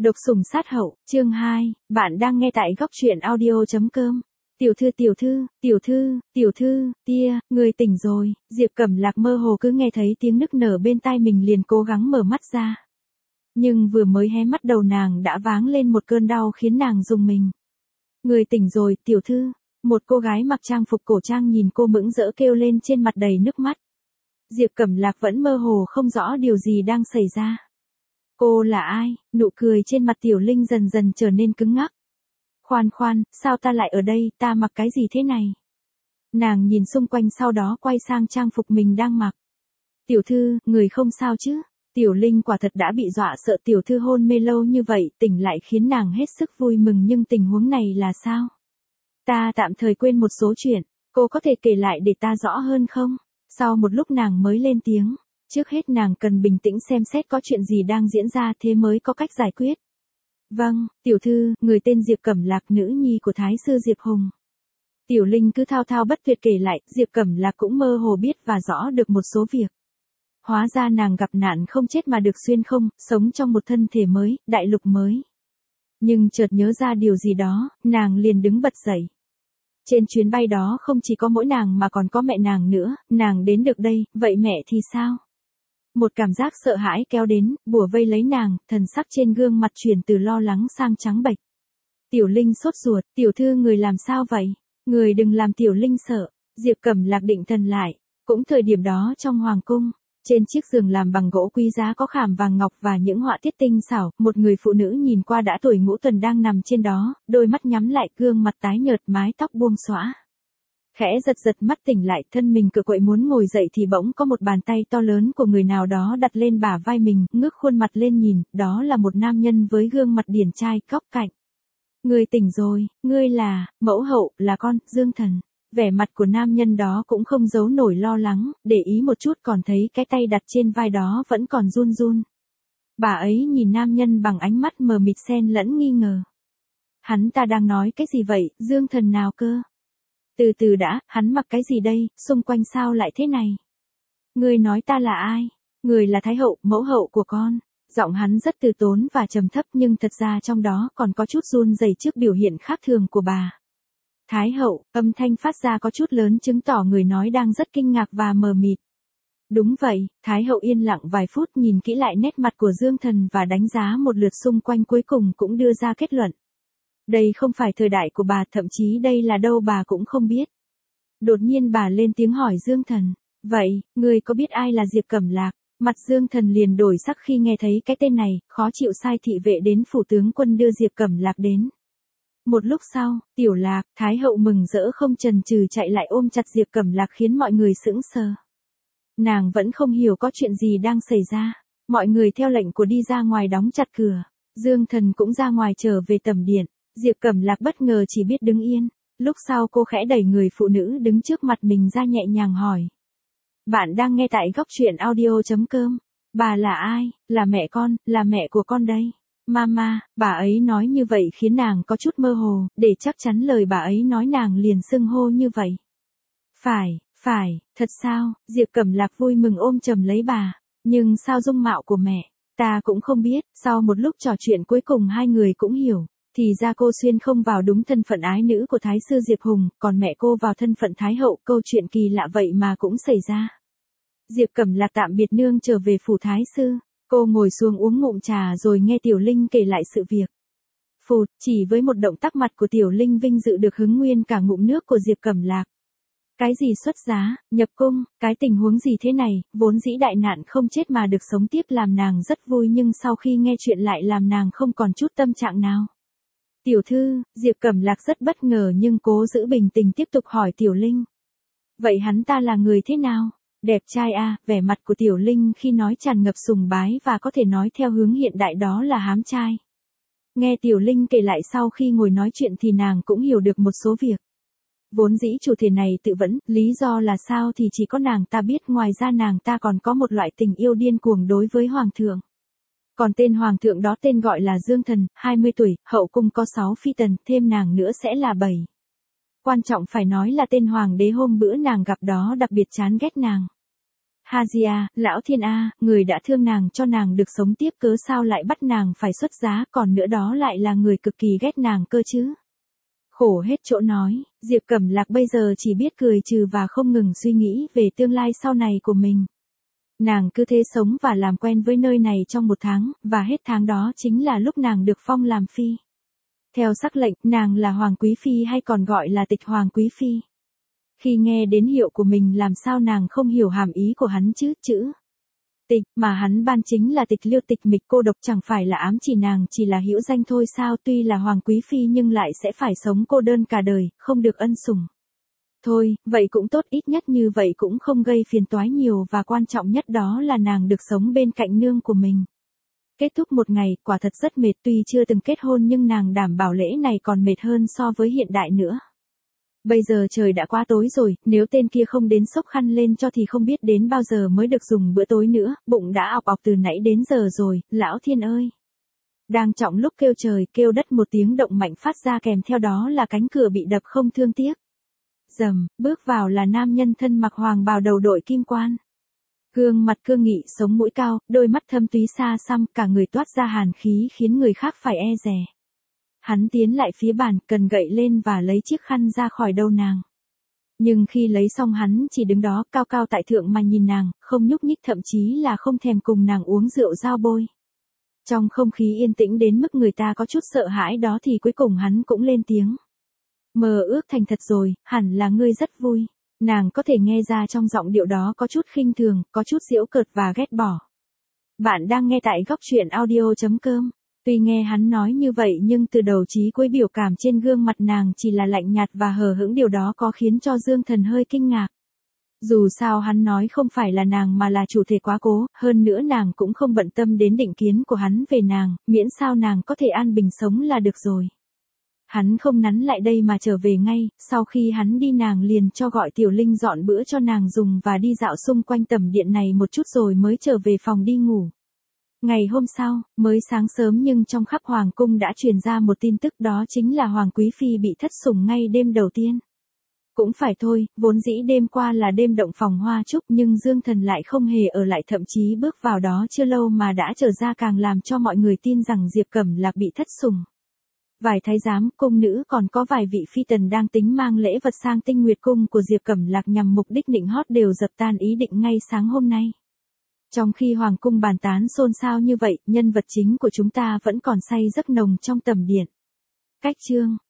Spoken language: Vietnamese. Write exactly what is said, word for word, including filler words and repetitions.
Độc sủng sát hậu, chương hai, bạn đang nghe tại góc truyện audio chấm com. Tiểu thư tiểu thư, tiểu thư, tiểu thư, tia, người tỉnh rồi, Diệp Cẩm Lạc mơ hồ cứ nghe thấy tiếng nức nở bên tai mình liền cố gắng mở mắt ra. Nhưng vừa mới hé mắt đầu nàng đã váng lên một cơn đau khiến nàng rùng mình. Người tỉnh rồi, tiểu thư, một cô gái mặc trang phục cổ trang nhìn cô mững rỡ kêu lên trên mặt đầy nước mắt. Diệp Cẩm Lạc vẫn mơ hồ không rõ điều gì đang xảy ra. Cô là ai? Nụ cười trên mặt Tiểu Linh dần dần trở nên cứng ngắc. Khoan khoan, sao ta lại ở đây, ta mặc cái gì thế này? Nàng nhìn xung quanh sau đó quay sang trang phục mình đang mặc. Tiểu thư, người không sao chứ? Tiểu Linh quả thật đã bị dọa sợ tiểu thư hôn mê lâu như vậy, tỉnh lại khiến nàng hết sức vui mừng, nhưng tình huống này là sao? Ta tạm thời quên một số chuyện, cô có thể kể lại để ta rõ hơn không? Sau một lúc nàng mới lên tiếng. Trước hết nàng cần bình tĩnh xem xét có chuyện gì đang diễn ra thế mới có cách giải quyết. Vâng, tiểu thư, người tên Diệp Cẩm Lạc, nữ nhi của Thái sư Diệp Hùng. Tiểu Linh cứ thao thao bất tuyệt kể lại, Diệp Cẩm Lạc cũng mơ hồ biết và rõ được một số việc. Hóa ra nàng gặp nạn không chết mà được xuyên không, sống trong một thân thể mới, đại lục mới. Nhưng chợt nhớ ra điều gì đó, nàng liền đứng bật dậy. Trên chuyến bay đó không chỉ có mỗi nàng mà còn có mẹ nàng nữa, nàng đến được đây, vậy mẹ thì sao? Một cảm giác sợ hãi kéo đến, bủa vây lấy nàng, thần sắc trên gương mặt chuyển từ lo lắng sang trắng bệch. Tiểu Linh sốt ruột, tiểu thư người làm sao vậy? Người đừng làm Tiểu Linh sợ. Diệp Cẩm Lạc định thần lại. Cũng thời điểm đó trong hoàng cung, trên chiếc giường làm bằng gỗ quý giá có khảm vàng ngọc và những họa tiết tinh xảo, một người phụ nữ nhìn qua đã tuổi ngũ tuần đang nằm trên đó, đôi mắt nhắm lại, gương mặt tái nhợt, mái tóc buông xõa. Khẽ giật giật mắt tỉnh lại, thân mình cựa quậy muốn ngồi dậy thì bỗng có một bàn tay to lớn của người nào đó đặt lên bả vai mình, ngước khuôn mặt lên nhìn, đó là một nam nhân với gương mặt điển trai, góc cạnh. Ngươi tỉnh rồi, ngươi là, mẫu hậu, là con, Dương Thần. Vẻ mặt của nam nhân đó cũng không giấu nổi lo lắng, để ý một chút còn thấy cái tay đặt trên vai đó vẫn còn run run. Bà ấy nhìn nam nhân bằng ánh mắt mờ mịt xen lẫn nghi ngờ. Hắn ta đang nói cái gì vậy, Dương Thần nào cơ? Từ từ đã, hắn mặc cái gì đây, xung quanh sao lại thế này? Người nói ta là ai? Người là Thái hậu, mẫu hậu của con. Giọng hắn rất từ tốn và trầm thấp nhưng thật ra trong đó còn có chút run rẩy trước biểu hiện khác thường của bà. Thái hậu, âm thanh phát ra có chút lớn chứng tỏ người nói đang rất kinh ngạc và mờ mịt. Đúng vậy, Thái hậu yên lặng vài phút nhìn kỹ lại nét mặt của Dương Thần và đánh giá một lượt xung quanh, cuối cùng cũng đưa ra kết luận. Đây không phải thời đại của bà, thậm chí đây là đâu bà cũng không biết. Đột nhiên bà lên tiếng hỏi Dương Thần. Vậy, người có biết ai là Diệp Cẩm Lạc? Mặt Dương Thần liền đổi sắc khi nghe thấy cái tên này, khó chịu sai thị vệ đến phủ tướng quân đưa Diệp Cẩm Lạc đến. Một lúc sau, Tiểu Lạc, Thái hậu mừng rỡ không chần chừ chạy lại ôm chặt Diệp Cẩm Lạc khiến mọi người sững sờ. Nàng vẫn không hiểu có chuyện gì đang xảy ra. Mọi người theo lệnh của đi ra ngoài đóng chặt cửa. Dương Thần cũng ra ngoài trở về tầm điện. Diệp Cẩm Lạc bất ngờ chỉ biết đứng yên. Lúc sau cô khẽ đẩy người phụ nữ đứng trước mặt mình ra nhẹ nhàng hỏi. Bạn đang nghe tại góc truyện audio chấm com. Bà là ai? Là mẹ con, là mẹ của con đây. Mama, bà ấy nói như vậy khiến nàng có chút mơ hồ, để chắc chắn lời bà ấy nói nàng liền xưng hô như vậy. Phải, phải, thật sao? Diệp Cẩm Lạc vui mừng ôm chầm lấy bà. Nhưng sao dung mạo của mẹ? Ta cũng không biết. Sau một lúc trò chuyện cuối cùng hai người cũng hiểu. Thì ra cô xuyên không vào đúng thân phận ái nữ của Thái sư Diệp Hùng, còn mẹ cô vào thân phận Thái hậu, câu chuyện kỳ lạ vậy mà cũng xảy ra. Diệp Cẩm Lạc tạm biệt nương trở về phủ Thái sư, cô ngồi xuống uống ngụm trà rồi nghe Tiểu Linh kể lại sự việc. Phụt, chỉ với một động tác mặt của Tiểu Linh vinh dự được hứng nguyên cả ngụm nước của Diệp Cẩm Lạc. Cái gì xuất giá, nhập cung, cái tình huống gì thế này, vốn dĩ đại nạn không chết mà được sống tiếp làm nàng rất vui, nhưng sau khi nghe chuyện lại làm nàng không còn chút tâm trạng nào. Tiểu thư, Diệp Cẩm Lạc rất bất ngờ nhưng cố giữ bình tĩnh tiếp tục hỏi Tiểu Linh. Vậy hắn ta là người thế nào? Đẹp trai à? Vẻ mặt của Tiểu Linh khi nói tràn ngập sùng bái và có thể nói theo hướng hiện đại đó là hám trai. Nghe Tiểu Linh kể lại sau khi ngồi nói chuyện thì nàng cũng hiểu được một số việc. Vốn dĩ chủ thể này tự vẫn, lý do là sao thì chỉ có nàng ta biết, ngoài ra nàng ta còn có một loại tình yêu điên cuồng đối với Hoàng thượng. Còn tên Hoàng thượng đó tên gọi là Dương Thần, hai mươi tuổi, hậu cung có sáu phi tần, thêm nàng nữa sẽ là bảy. Quan trọng phải nói là tên Hoàng đế hôm bữa nàng gặp đó đặc biệt chán ghét nàng. Hazia, lão thiên A, người đã thương nàng cho nàng được sống tiếp cớ sao lại bắt nàng phải xuất giá, còn nữa đó lại là người cực kỳ ghét nàng cơ chứ. Khổ hết chỗ nói, Diệp Cẩm Lạc bây giờ chỉ biết cười trừ và không ngừng suy nghĩ về tương lai sau này của mình. Nàng cứ thế sống và làm quen với nơi này trong một tháng, và hết tháng đó chính là lúc nàng được phong làm phi. Theo sắc lệnh, nàng là Hoàng Quý Phi hay còn gọi là Tịch Hoàng Quý Phi. Khi nghe đến hiệu của mình làm sao nàng không hiểu hàm ý của hắn chứ, chữ tịch mà hắn ban chính là tịch liêu tịch mịch cô độc, chẳng phải là ám chỉ nàng chỉ là hữu danh thôi sao, tuy là Hoàng Quý Phi nhưng lại sẽ phải sống cô đơn cả đời, không được ân sủng. Thôi, vậy cũng tốt, ít nhất như vậy cũng không gây phiền toái nhiều và quan trọng nhất đó là nàng được sống bên cạnh nương của mình. Kết thúc một ngày, quả thật rất mệt, tuy chưa từng kết hôn nhưng nàng đảm bảo lễ này còn mệt hơn so với hiện đại nữa. Bây giờ trời đã quá tối rồi, nếu tên kia không đến xốc khăn lên cho thì không biết đến bao giờ mới được dùng bữa tối nữa, bụng đã ọc ọc từ nãy đến giờ rồi, lão thiên ơi. Đang trọng lúc kêu trời, kêu đất, một tiếng động mạnh phát ra kèm theo đó là cánh cửa bị đập không thương tiếc. Rầm, bước vào là nam nhân thân mặc hoàng bào đầu đội kim quan. Gương mặt cương nghị, sống mũi cao, đôi mắt thâm túy xa xăm, cả người toát ra hàn khí khiến người khác phải e dè. Hắn tiến lại phía bàn, cần gậy lên và lấy chiếc khăn ra khỏi đầu nàng. Nhưng khi lấy xong hắn chỉ đứng đó cao cao tại thượng mà nhìn nàng, không nhúc nhích, thậm chí là không thèm cùng nàng uống rượu giao bôi. Trong không khí yên tĩnh đến mức người ta có chút sợ hãi đó thì cuối cùng hắn cũng lên tiếng. Mơ ước thành thật rồi, hẳn là ngươi rất vui. Nàng có thể nghe ra trong giọng điệu đó có chút khinh thường, có chút giễu cợt và ghét bỏ. Bạn đang nghe tại góc truyện audio chấm com. Tuy nghe hắn nói như vậy nhưng từ đầu chí cuối biểu cảm trên gương mặt nàng chỉ là lạnh nhạt và hờ hững, điều đó có khiến cho Dương Thần hơi kinh ngạc. Dù sao hắn nói không phải là nàng mà là chủ thể quá cố, hơn nữa nàng cũng không bận tâm đến định kiến của hắn về nàng, miễn sao nàng có thể an bình sống là được rồi. Hắn không nắn lại đây mà trở về ngay, sau khi hắn đi nàng liền cho gọi Tiểu Linh dọn bữa cho nàng dùng và đi dạo xung quanh tẩm điện này một chút rồi mới trở về phòng đi ngủ. Ngày hôm sau, mới sáng sớm nhưng trong khắp hoàng cung đã truyền ra một tin tức, đó chính là Hoàng Quý Phi bị thất sủng ngay đêm đầu tiên. Cũng phải thôi, vốn dĩ đêm qua là đêm động phòng hoa trúc nhưng Dương Thần lại không hề ở lại, thậm chí bước vào đó chưa lâu mà đã trở ra, càng làm cho mọi người tin rằng Diệp Cẩm Lạc bị thất sủng. Vài thái giám, cung nữ còn có vài vị phi tần đang tính mang lễ vật sang Tinh Nguyệt cung của Diệp Cẩm Lạc nhằm mục đích nịnh hót đều dập tan ý định ngay sáng hôm nay. Trong khi hoàng cung bàn tán xôn xao như vậy, nhân vật chính của chúng ta vẫn còn say giấc nồng trong tầm điện. Cách chương